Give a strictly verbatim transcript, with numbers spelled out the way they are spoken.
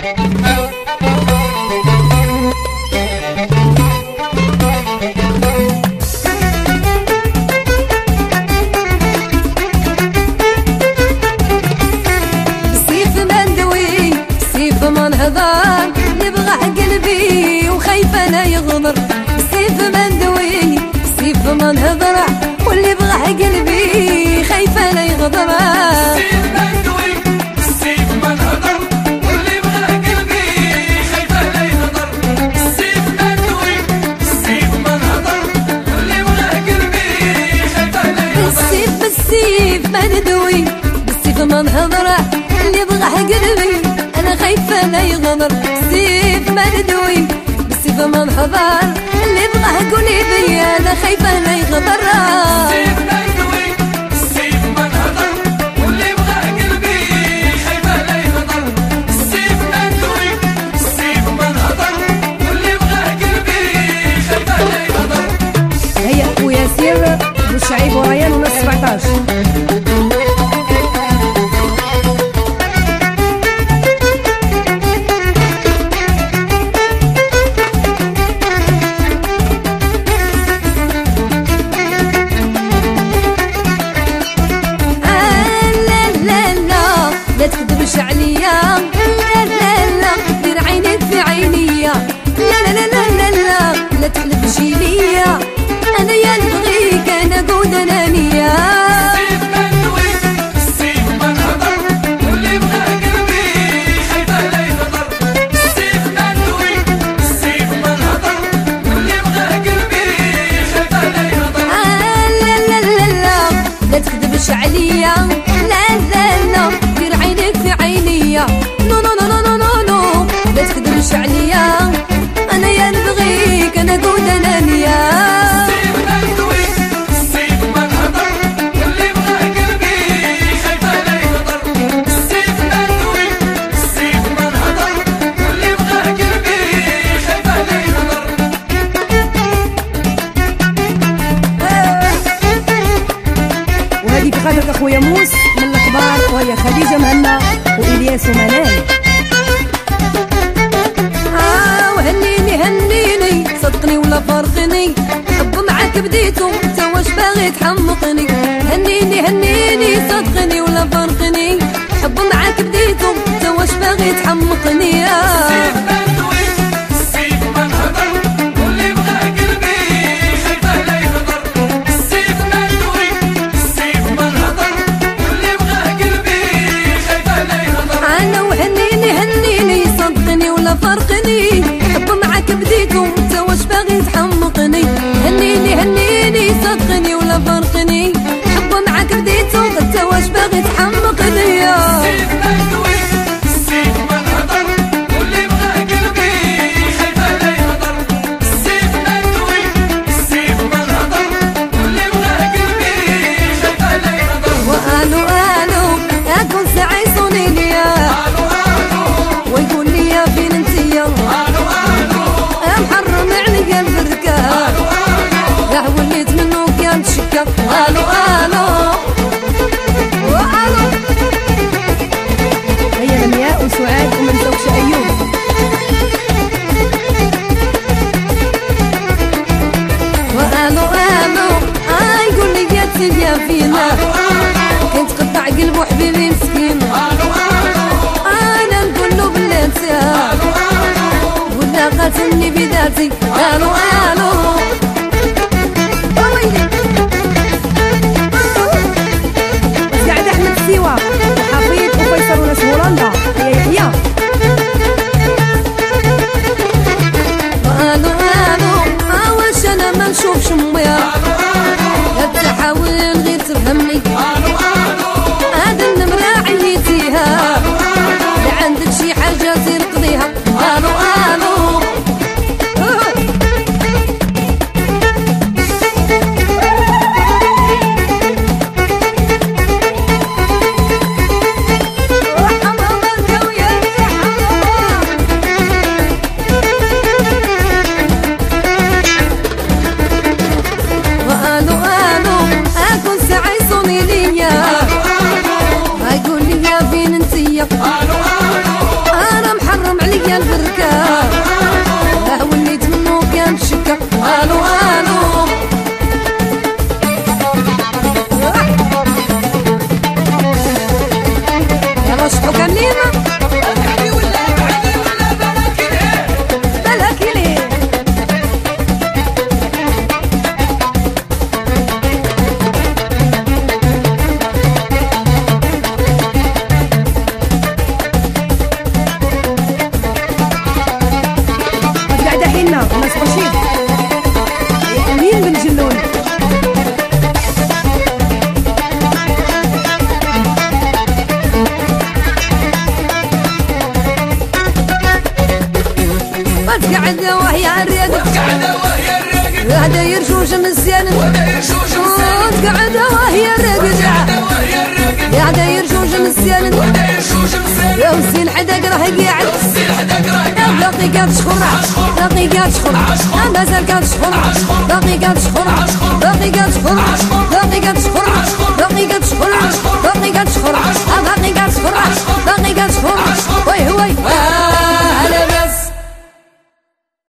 نهضر نبغى قلبي وخايفه لا يغمر بالسيف ما ندوي بالسيف ما نهضر واللي بغى قلبي خايفه لا يغضب بالسيف ما ندوي بالسيف ما نهضر واللي بغى قلبي خايفه لا يغضب بالسيف ما ندوي بالسيف ما نهضر واللي بغى قلبي خايفه لا يغضب بالسيف بالسيف ما ندوي بالسيف ما نهضر اللي بغى قلبي أنا خايفة لا يغدر بالسيف ما ندوي بالسيف ما نحضر اللي بغاه قولي بيا أنا خايفة لا يغدر بالسيف ما ندوي بالسيف ما نهضر واللي بغاه قلبي خايفة لا يغدر بالسيف ما ندوي بالسيف ما نهضر واللي بغاه قلبي خايفة لا يغدر. هيا وياسير بوشعيب وريان ونص سبعطاش. لا تكذبش عليا لا لا لا دير عينك في عينيا لا لا لا لا لا لا لا تحلفش ليا انا يا نبغيك انا قود انانيه بالسيف ما ندوي بالسيف ما نهضر واللي بغى قلبي خايفه لا يغدر بالسيف ما ندوي بالسيف ما نهضر واللي بغى قلبي خايفه لا يغدر. آه لا لا لا لا لا تكذبش عليا لا لا لا دير عينك في عينيا نو نو نو نو نو نو لا تكذبش عليا انا يا نبغيك انا قود انانيه بالسيف ما ندوي بالسيف ما نهضر واللي بغى قلبي خايفه لا يغدر بالسيف ما ندوي بالسيف ما نهضر واللي بغى قلبي خايفه لا يغدر. وهذه بخاطرك اخويا موس من الاخبار وهي خديجه مهنا والياس ومنال. آه وهنيني هنيني صدقني ولا فرقني حب معاك بديتو انت واش باغي تحمقني هنيني هنيني صدقني ولا فرقني حب معاك بديتو انت واش باغي تحمقني بالسيف ما ندوي بالسيف ما نهضر واللي بغى قلبي خايفه لا يغدر بالسيف ما ندوي بالسيف ما نهضر واللي بغى قلبي خايفه لا يغدر. انا وهنيني هنيني صدقني ولا فرقني حب معاك بديتو انت واش باغي تحمقني هنيني هنيني صدقني ولا فرقني حب معاك بديتو انت واش باغي تحمقني بالسيف ما ندوي بالسيف ما نهضر واللي بغى قلبي خايفه لا يغدر بالسيف ما ندوي بالسيف ما نهضر واللي بغى قلبي خايفه لا يغدر. وقالوا قالوا اكون ساعي صوني ليا قالوا قالوا ويقول لي فين انتيا قالوا قالوا محرم عليا البركه قالوا قالوا يا وليت منو كان تشكى قالوا قالوا وقالوا هيا لمياء وسعاد وما نساوش ايوب. وقالوا قالوا آه يقول لي يا تيا فينا كنت قطع قلبه حبيبي مسكين انا نقول له بلاتي ولا قاتلني بذاتي قالوا قالوا سعد احمد السيوا حفيظ وفيصل وناس هولندا. هيا يحيى قالوا قالوا اه واش انا ما نشوفش ميا لا تحاول غير تفهمني هذا النمرة عييتيها لا عندك شي حاجة زير قضيها قالوا قالوا وقالوا قالوا اكون ساعي صوني ليا يقول لي فين انتيا انا وتقعد وهي الريق وتقعد وهي الراقد هذا يرشوش مسيان وهذا يرشوش مسيان وتقعد وهي الريق وتقعد وهي الراقد هذا يرشوش مسيان وهذا يرشوش مسيان يا وسيل حداك راه قاعد السيل حداك راه قاعد باقي كتشخر باقي كتشخر مازال كتشخر باقي كتشخر باقي كتشخر باقي